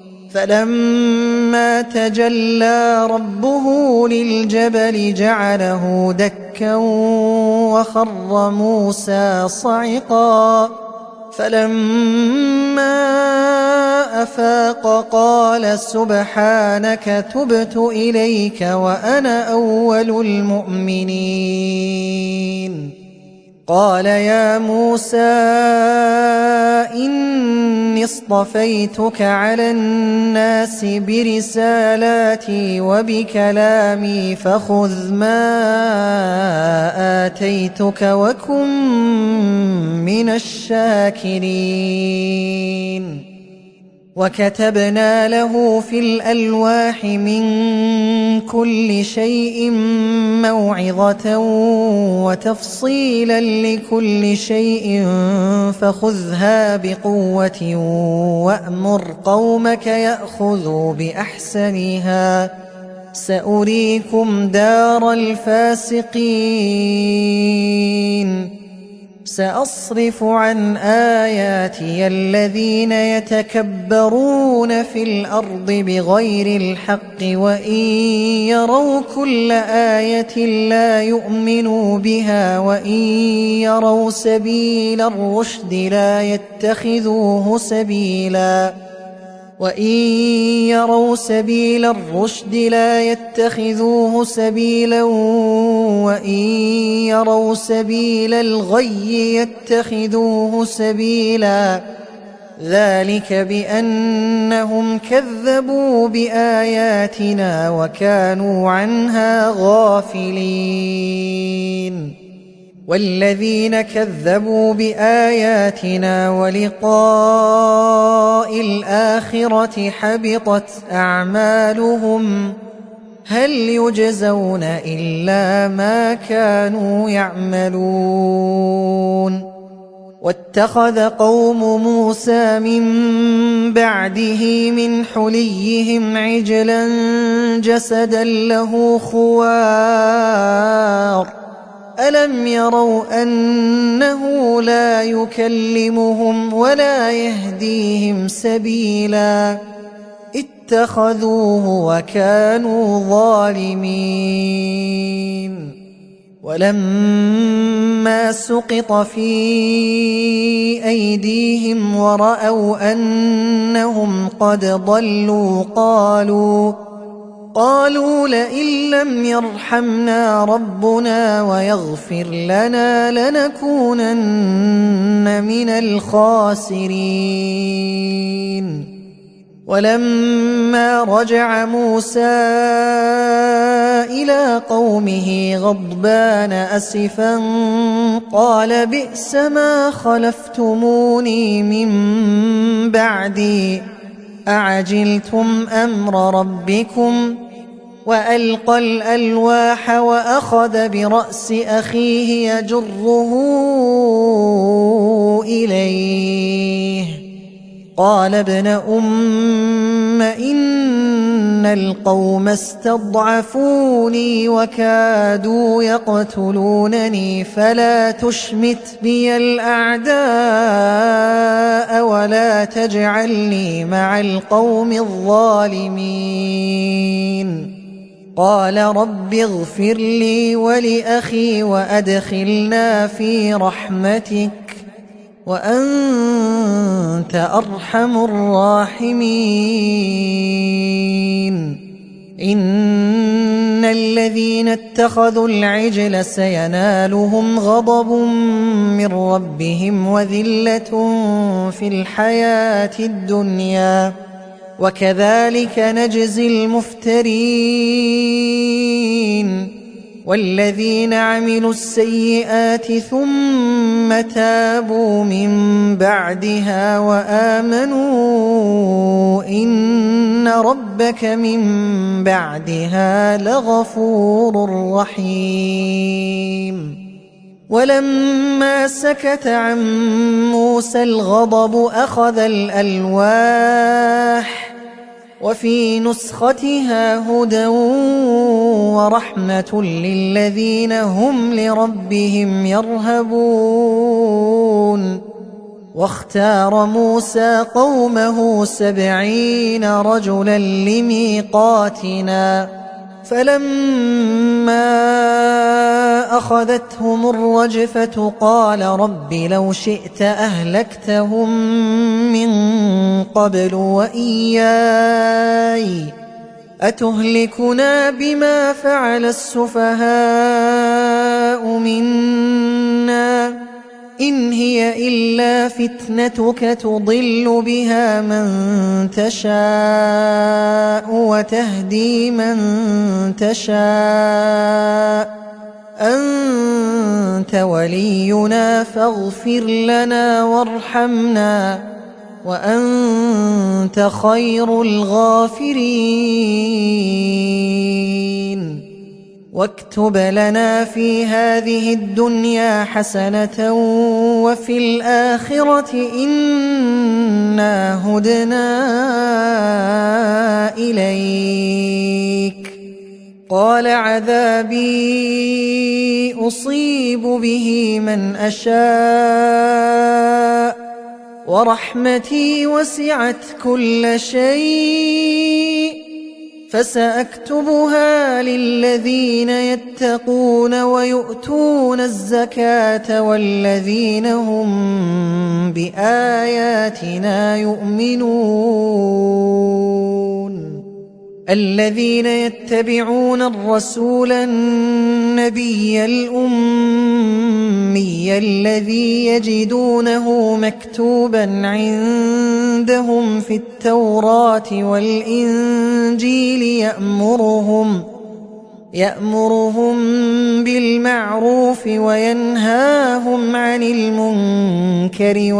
S1: فلما تجلى ربه للجبل جعله دكا وخر موسى صعقا فلما أفاق قال سبحانك تبت إليك وأنا أول المؤمنين. قال يا موسى إني اصطفيتك على الناس برسالاتي وبكلامي فخذ ما آتيتك وكن من الشاكرين. وكتبنا له في الألواح من كل شيء موعظة وتفصيلا لكل شيء فخذها بقوة وأمر قومك يأخذوا بأحسنها سأريكم دار الفاسقين. سأصرف عن آياتي الذين يتكبرون في الأرض بغير الحق وإن يروا كل آية لا يؤمنوا بها وإن يروا سبيل الرشد لا يتخذوه سبيلا وإن يروا سبيل الغي يتخذوه سبيلا ذلك بأنهم كذبوا بآياتنا وكانوا عنها غافلين. والذين كذبوا بآياتنا ولقاء الآخرة حبطت أعمالهم هل يجزون إلا ما كانوا يعملون. واتخذ قوم موسى من بعده من حليهم عجلا جسدا له خوار ألم يروا أنه لا يكلمهم ولا يهديهم سبيلا اتخذوه وكانوا ظالمين. ولما سقط في أيديهم ورأوا أنهم قد ضلوا قالوا لئن لم يرحمنا ربنا ويغفر لنا لنكونن من الخاسرين. ولما رجع موسى إلى قومه غضبان أسفا قال بئس ما خلفتموني من بعدي أعجلتم أمر ربكم. وألقى الألواح وأخذ برأس أخيه يجره إليه قال ابن أم إن القوم استضعفوني وكادوا يقتلونني فلا تشمت بي الأعداء ولا تجعلني مع القوم الظالمين. قال رب اغفر لي ولأخي وأدخلنا في رحمتك وأنت أرحم الراحمين. إن الذين اتخذوا العجل سينالهم غضب من ربهم وذلة في الحياة الدنيا وكذلك نجزي المفترين. والذين عملوا السيئات ثم تابوا من بعدها وآمنوا إن ربك من بعدها لغفور رحيم. ولما سكت عن موسى الغضب أخذ الألواح وفي نسختها هدى ورحمة للذين هم لربهم يرهبون. واختار موسى قومه 70 رجلا لميقاتنا فلما أخذتهم الرجفة قال رب لو شئت أهلكتهم من قبل وإياي أتهلكنا بما فعل السفهاء منا إن هي إلا فتنتك تضل بها من تشاء وتهدي من تشاء أنت ولينا فاغفر لنا وارحمنا وأنت خير الغافرين واكتب لنا في هذه الدنيا حسنة وفي الآخرة إنا هدنا إليك قال عذابي أصيب به من أشاء ورحمتي وسعت كل شيء فسأكتبها للذين يتقون ويؤتون الزكاة والذين هم بآياتنا يؤمنون الذين يتبعون الرسول النبي الأمي الذي يجدونه مكتوبا عندهم في التوراة والإنجيل يأمرهم بالمعروف وينهاهم عن المنكر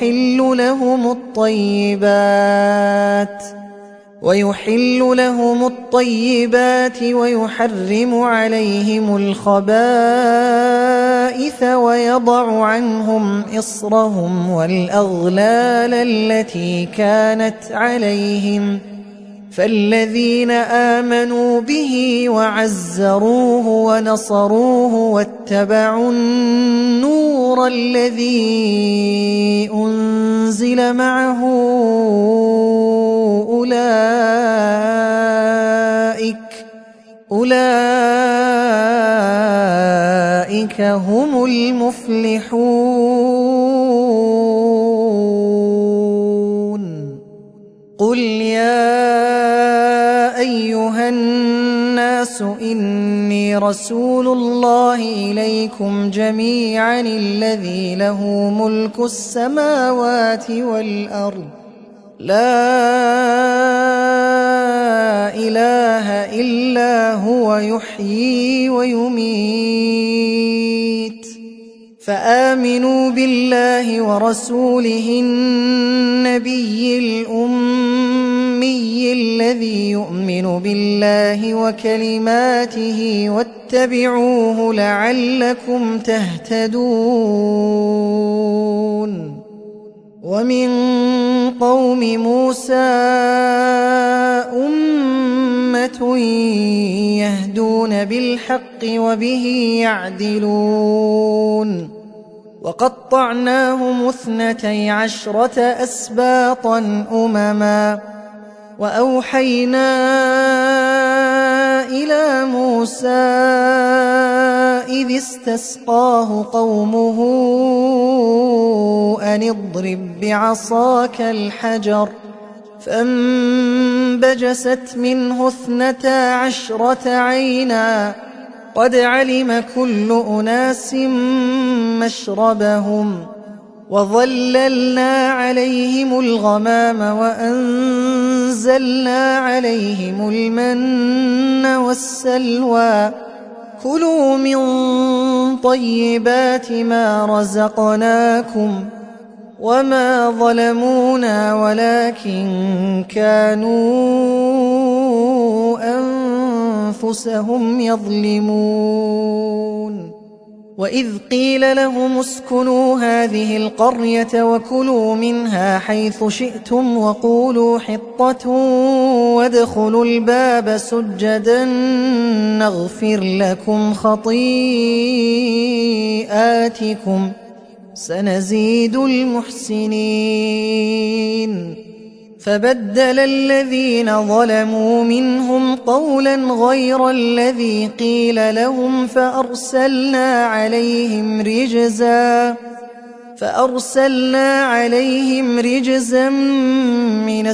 S1: ويحل لهم الطيبات ويحرم عليهم الخبائث ويضع عنهم إصرهم والأغلال التي كانت عليهم فالذين آمنوا به وعزروه ونصروه واتبعوا النور الذي أنزل معه أولئك هم المفلحون قل يا أيها الناس إني رسول الله إليكم جميعا الذي له ملك السماوات والأرض لا إله إلا هو يحيي ويميت فآمنوا بالله ورسوله النبي الأمي الذي يؤمن بالله وكلماته واتبعوه لعلكم تهتدون ومن قوم موسى أمة يهدون بالحق وبه يعدلون وقطعناهم 12 أسباطا أمما وأوحينا إلى موسى إذ استسقاه قومه أن اضرب بعصاك الحجر فانبجست منه 12 عينا قد علم كل أناس مشربهم وظللنا عليهم الغمام وأنزلنا عليهم المن والسلوى كلوا من طيبات ما رزقناكم وما ظلمونا ولكن كانوا أنفسهم يظلمون وإذ قيل لهم اسكنوا هذه القرية وكلوا منها حيث شئتم وقولوا حطة وادخلوا الباب سجدا نغفر لكم خطيئاتكم سنزيد المحسنين فبدل الذين ظلموا منهم قولا غير الذي قيل لهم فأرسلنا عليهم رجزا من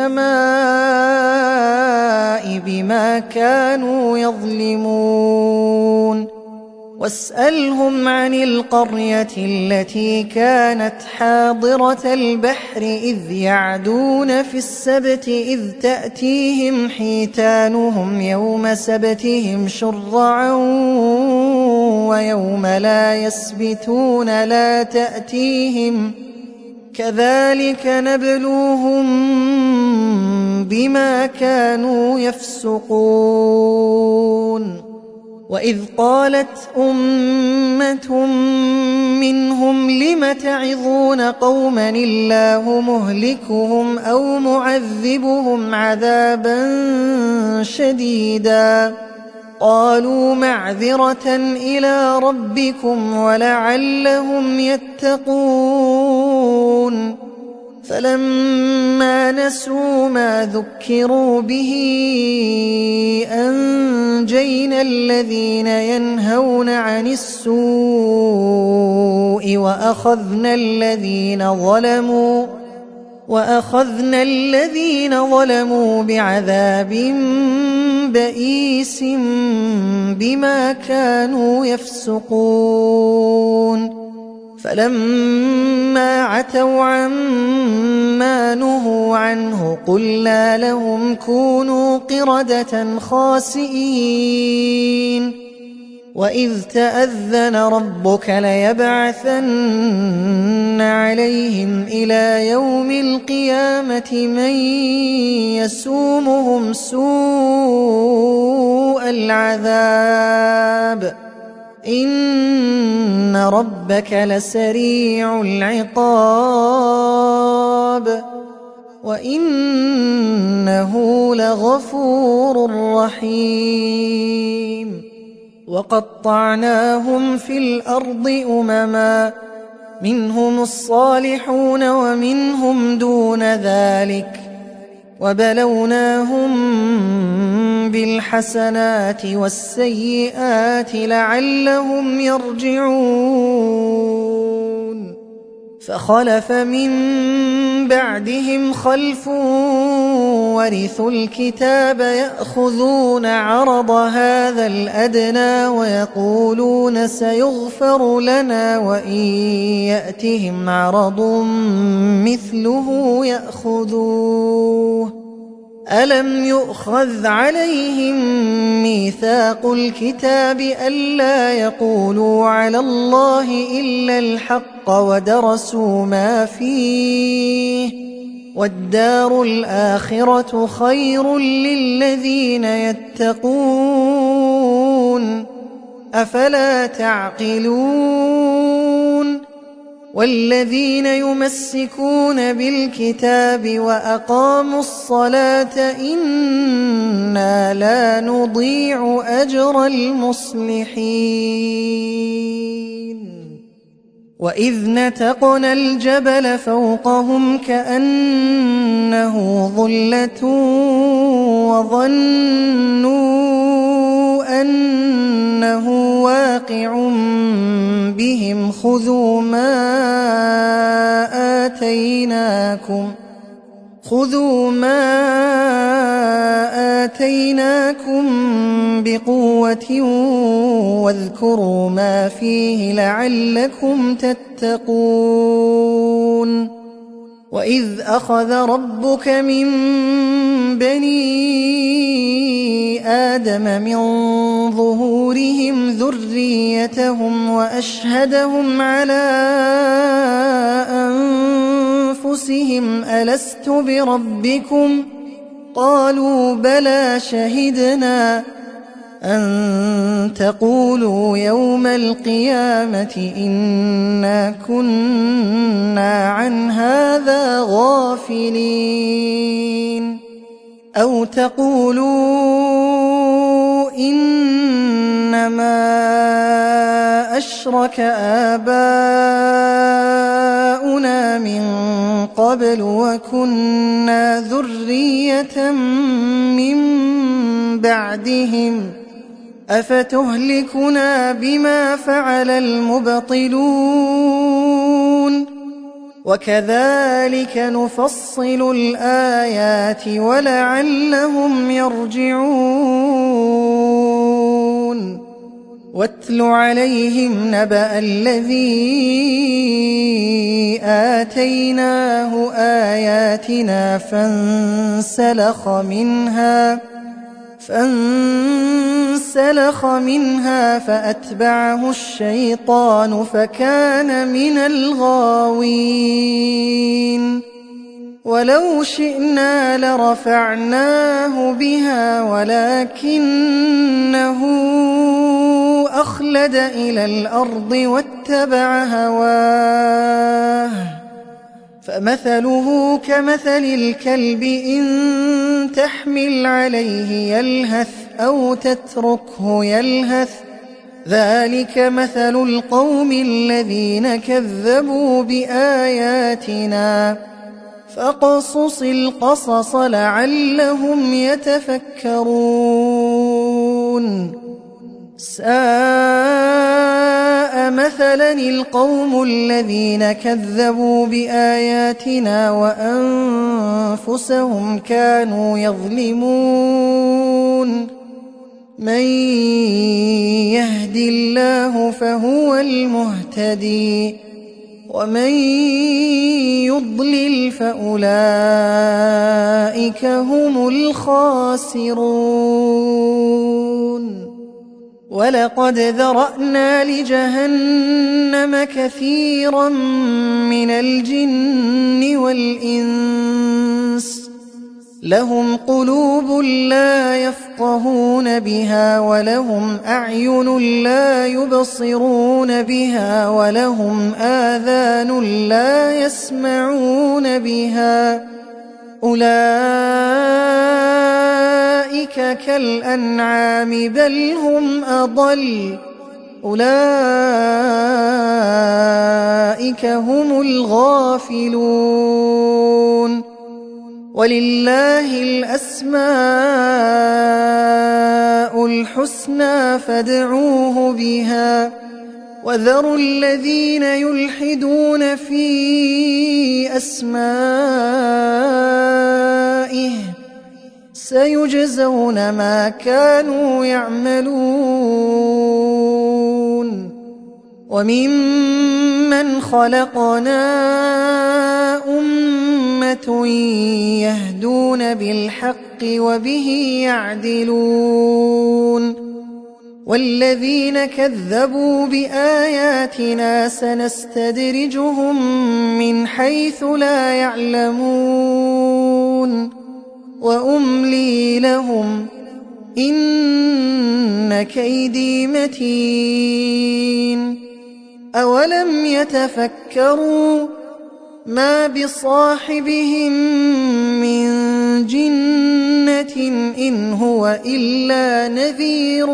S1: السماء بما كانوا يظلمون واسألهم عن القرية التي كانت حاضرة البحر إذ يعدون في السبت إذ تأتيهم حيتانهم يوم سبتهم شرعا ويوم لا يسبتون لا تأتيهم كذلك نبلوهم بما كانوا يفسقون وإذ قالت أمة منهم لم تعظون قوما الله مهلكهم أو معذبهم عذابا شديدا قالوا معذرة إلى ربكم ولعلهم يتقون فلما نسوا ما ذكروا به أنجينا الذين ينهون عن السوء وأخذنا الذين ظلموا بعذاب بئيس بما كانوا يفسقون فلما عتوا عما نهوا عنه قلنا لهم كونوا قردة خاسئين وإذ تأذن ربك ليبعثن عليهم إلى يوم القيامة من يسومهم سوء العذاب إن ربك لسريع العقاب وإنه لغفور رحيم وقطعناهم في الأرض أمما منهم الصالحون ومنهم دون ذلك وبلوناهم بالحسنات والسيئات لعلهم يرجعون فخلف من بعدهم خلف ورثوا الكتاب يأخذون عرض هذا الأدنى ويقولون سيغفر لنا وإن يأتهم عرض مثله يأخذوه ألم يؤخذ عليهم ميثاق الكتاب ألا يقولوا على الله إلا الحق ودرسوا ما فيه والدار الآخرة خير للذين يتقون أفلا تعقلون والذين يمسكون بالكتاب وأقاموا الصلاة إنا لا نضيع أجر المصلحين وإذ نتقنا الجبل فوقهم كأنه ظلة وظنوا أنه واقع بهم خذوا ما آتيناكم بقوة واذكروا ما فيه لعلكم تتقون وإذ أخذ ربك من بني آدم من ظهورهم ذريتهم وأشهدهم على أنفسهم ألست بربكم قالوا بلى شهدنا أن تقولوا يوم القيامة إنا كنا عن هذا غافلين أو تقولوا إنما أشرك آباؤنا من قبل وكنا ذرية من بعدهم أفتهلكنا بما فعل المبطلون وكذلك نفصل الآيات ولعلهم يرجعون واتل عليهم نبأ الذي آتيناه آياتنا فانسلخ منها فأتبعه الشيطان فكان من الغاوين ولو شئنا لرفعناه بها ولكنه أخلد إلى الأرض واتبع هواه فمثله كمثل الكلب إن تحمل عليه يلهث أو تتركه يلهث ذلك مثل القوم الذين كذبوا بآياتنا فاقصص القصص لعلهم يتفكرون ساء مثلا القوم الذين كذبوا بآياتنا وأنفسهم كانوا يظلمون من يهد الله فهو المهتدي ومن يضلل فأولئك هم الخاسرون ولقد ذرأنا لجهنم كثيرا من الجن والإنس لهم قلوب لا يفقهون بها ولهم أعين لا يبصرون بها ولهم آذان لا يسمعون بها أولئك كالأنعام بل هم أضل أولئك هم الغافلون ولله الأسماء الحسنى فادعوه بها وذروا الذين يلحدون في أسمائه سيجزون ما كانوا يعملون وممن خلقنا أمة يهدون بالحق وبه يعدلون والذين كذبوا بآياتنا سنستدرجهم من حيث لا يعلمون وأملي لهم إن كيدي متين أولم يتفكروا ما بصاحبهم من جنة إن هو إلا نذير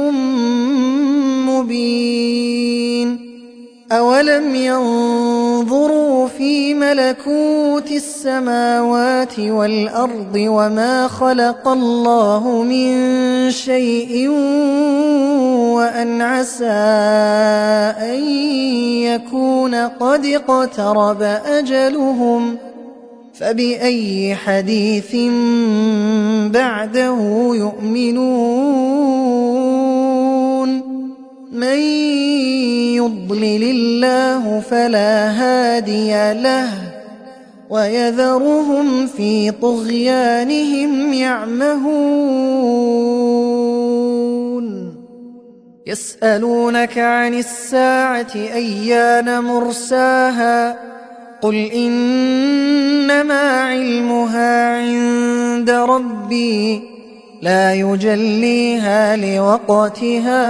S1: مبين أولم ينظروا في ملكوت السماوات والأرض وما خلق الله من شيء وأن عسى أن يكون قد اقترب أجلهم فبأي حديث بعده يؤمنون من يضلل الله فلا هادي له ويذرهم في طغيانهم يعمهون يسألونك عن الساعة أيان مرساها قل إنما علمها عند ربي لا يجليها لوقتها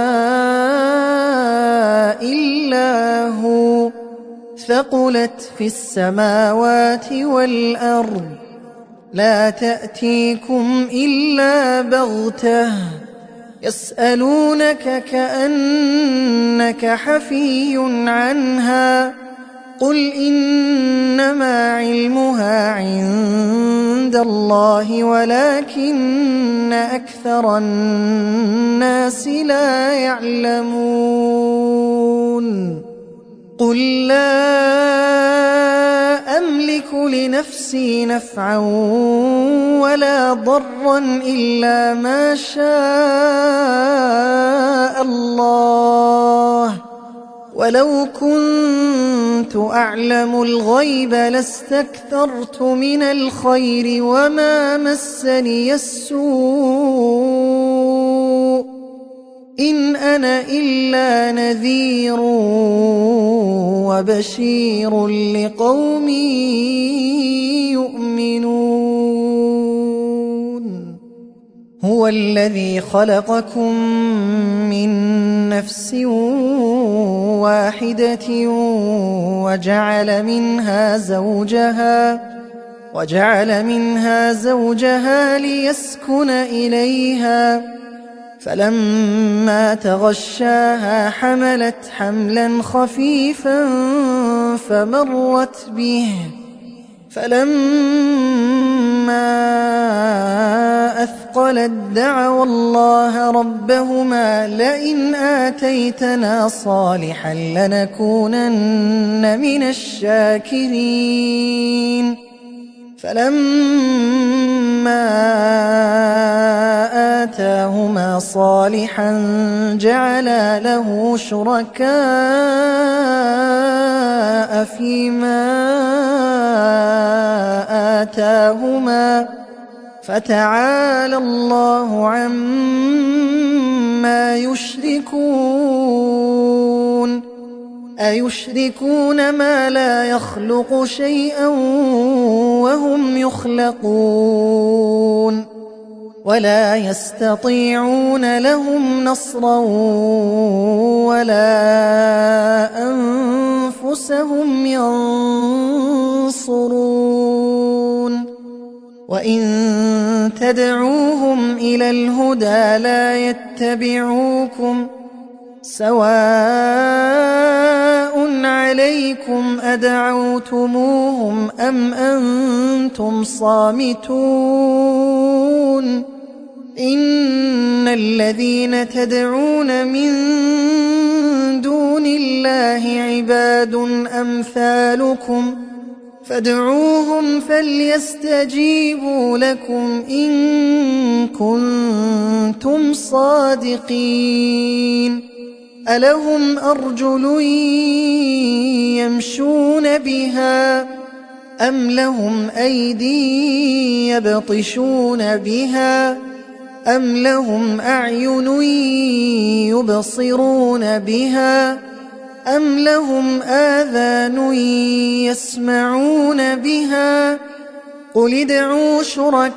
S1: إلا هو ثقلت في السماوات والأرض لا تأتيكم إلا بغتة يسألونك كأنك حفي عنها قل إنما علمها عند الله ولكن أكثر الناس لا يعلمون قل لا أملك لنفسي نفعا ولا ضرا إلا ما شاء الله ولو كنت أعلم الغيب لاستكثرت من الخير وما مسني السوء إن أنا إلا نذير وبشير لقوم يؤمنون هو الذي خلقكم من نفس واحدة وجعل منها زوجها ليسكن إليها فلما تغشاها حملت حملا خفيفا فمرت به فلما أثقلت دعوا الله ربهما لئن آتيتنا صالحا لنكونن من الشاكرين فلما آتاهما صالحا جعلا له شركاء فيما آتاهما فتعالى الله عما يشركون أيشركون ما لا يخلق شيئا وهم يخلقون ولا يستطيعون لهم نصرا ولا أنفسهم ينصرون وإن تدعوهم إلى الهدى لا يتبعوكم سواء عليكم أدعوتموهم أم أنتم صامتون إن الذين تدعون من دون الله عباد أمثالكم فادعوهم فليستجيبوا لكم إن كنتم صادقين ألهم أرجل يمشون بها أم لهم أيدي يبطشون بها أم لهم أعين يبصرون بها أم لهم آذان يسمعون بها قل ادعوا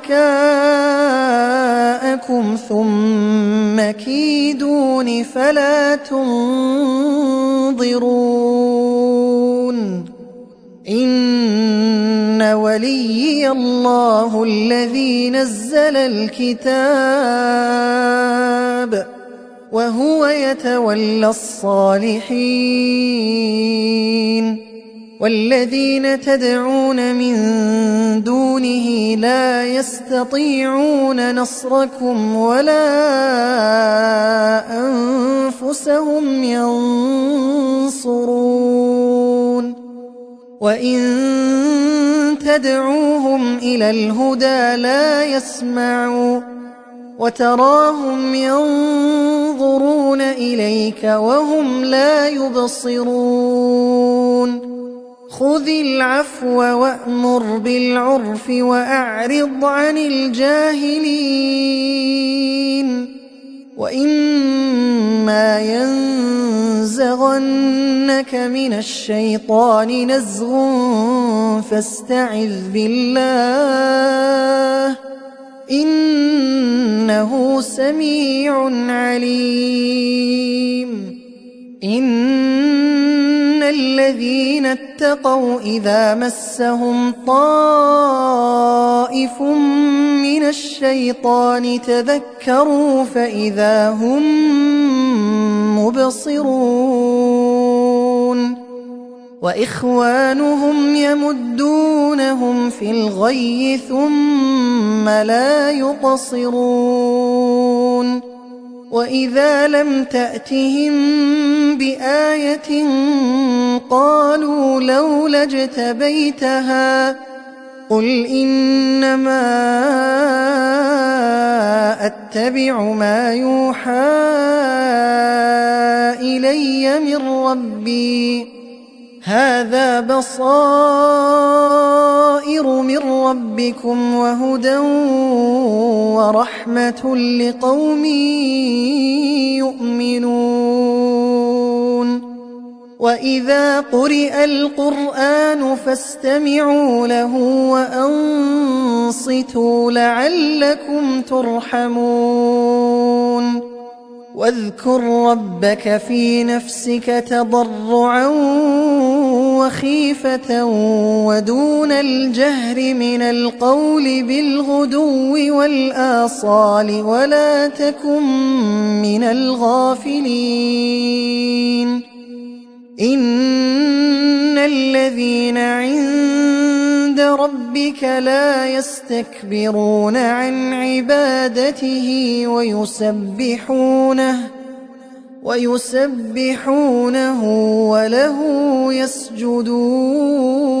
S1: شركاءكم ثم كيدون فلا تنظرون إن وليي الله الذي نزل الكتاب وهو يتولى الصالحين والذين تدعون من دونه لا يستطيعون نصركم ولا أنفسهم ينصرون وإن تدعوهم إلى الهدى لا يسمعوا وتراهم ينظرون إليك وهم لا يبصرون خذ العفو وأمر بالعرف وأعرض عن الجاهلين وإما ينزغنك من الشيطان نزغ فاستعذ بالله إنه سميع عليم إن الذين اتقوا إذا مسهم طائف من الشيطان تذكروا فإذا هم مبصرون وإخوانهم يمدونهم في الغي ثم لا يقصرون وإذا لم تأتهم بآية قالوا لولا اجتبيتها قل إنما أتبع ما يوحى إلي من ربي هذا بصائر من ربكم وهدى ورحمة لقوم يؤمنون وإذا قرئ القرآن فاستمعوا له وأنصتوا لعلكم ترحمون واذكر ربك في نفسك تضرعا وخيفة ودون الجهر من القول بالغدو والآصال ولا تكن من الغافلين إن الذين عند ربك لا يستكبرون عن عبادته ويسبحونه وله يسجدون